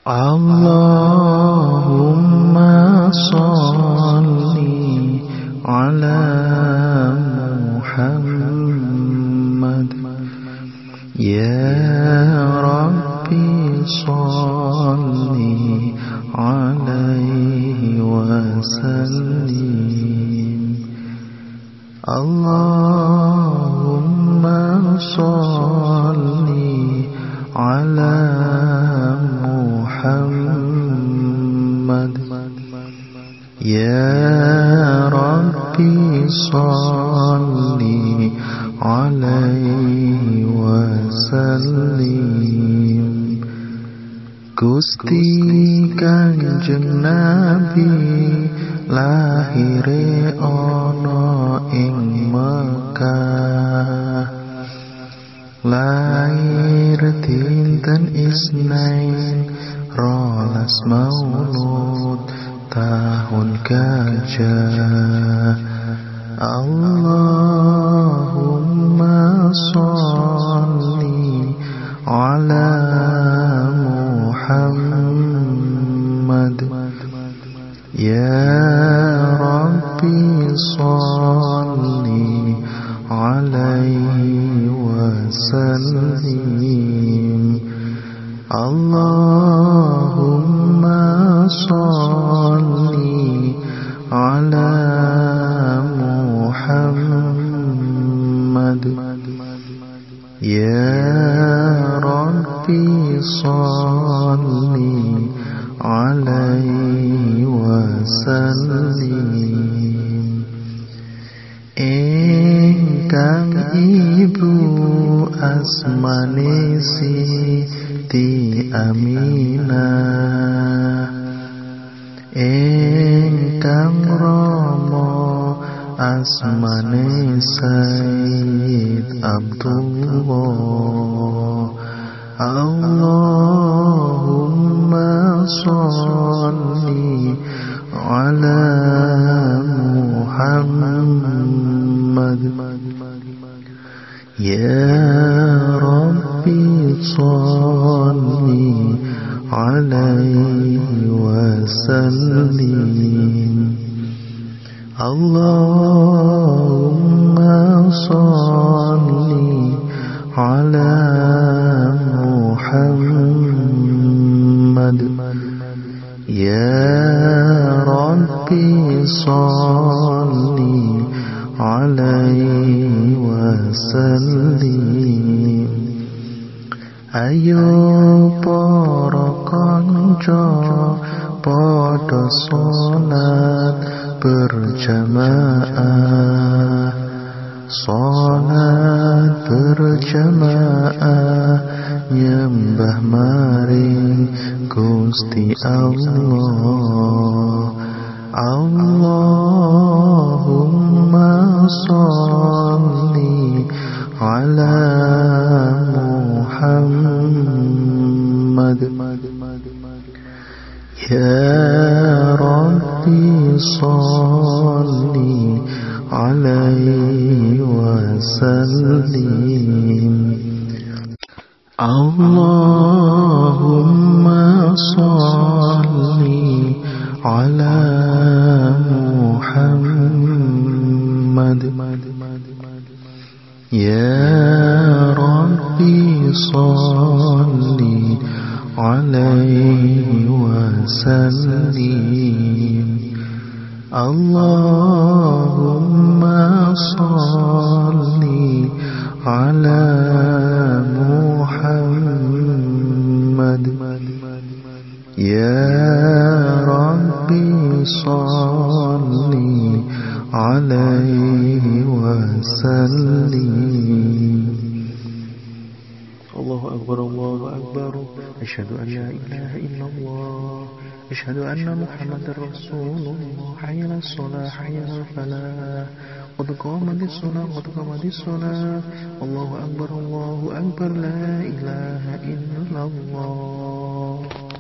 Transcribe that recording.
Allahumma sholli ala Muhammad. Ya Rabbi sholli alaihi wa sallim. Allahumma sholli ala Muhammad. Ya Rabbi sholli alaihi wa sallim. Gusti Kanjeng Nabi lahire ana ing Mekah, lair dinten Isnin 12 Maulud tahun Gajah. Allahumma sholli ala Muhammad. Ya Rabbi sholli alaihi wa sallim. Allahumma sholli ala Muhammad. Ya Rabbi sholli alaihi wa sallim. Ingkang ibu asmane Siti Aminah, ingkang rama asmane Sayyid Abdullah. Allahumma sholli ala Muhammad. Ya Rabbi sholli alaihi wa sallim. Allahumma sholli ala Muhammad. Ya Rabbi sholli alaihi wa sallim. Ayo para kanca padha salat berjamaah, salat berjamaah nyembah maring Gusti Allah. Allahumma sholli ala Muhammad. Ya Rabbi sholli alaihi wa sallim. Allahumma sholli ala Muhammad. Ya Rabbi sholli alaihi wa sallim. Allahumma sholli ala Muhammad. Ya Rabbi sholli alaihi wa sallim. Allahu Akbar, Allahu Akbar. Asyhadu an la ilaha illallah, asyhadu anna Muhammadar Rasulullah. Hayya 'alas shalah, hayya 'alal falah. Qad qamatis shalah, qad qamatis shalah. Allahu Akbar, Allahu Akbar. La ilaha illallah.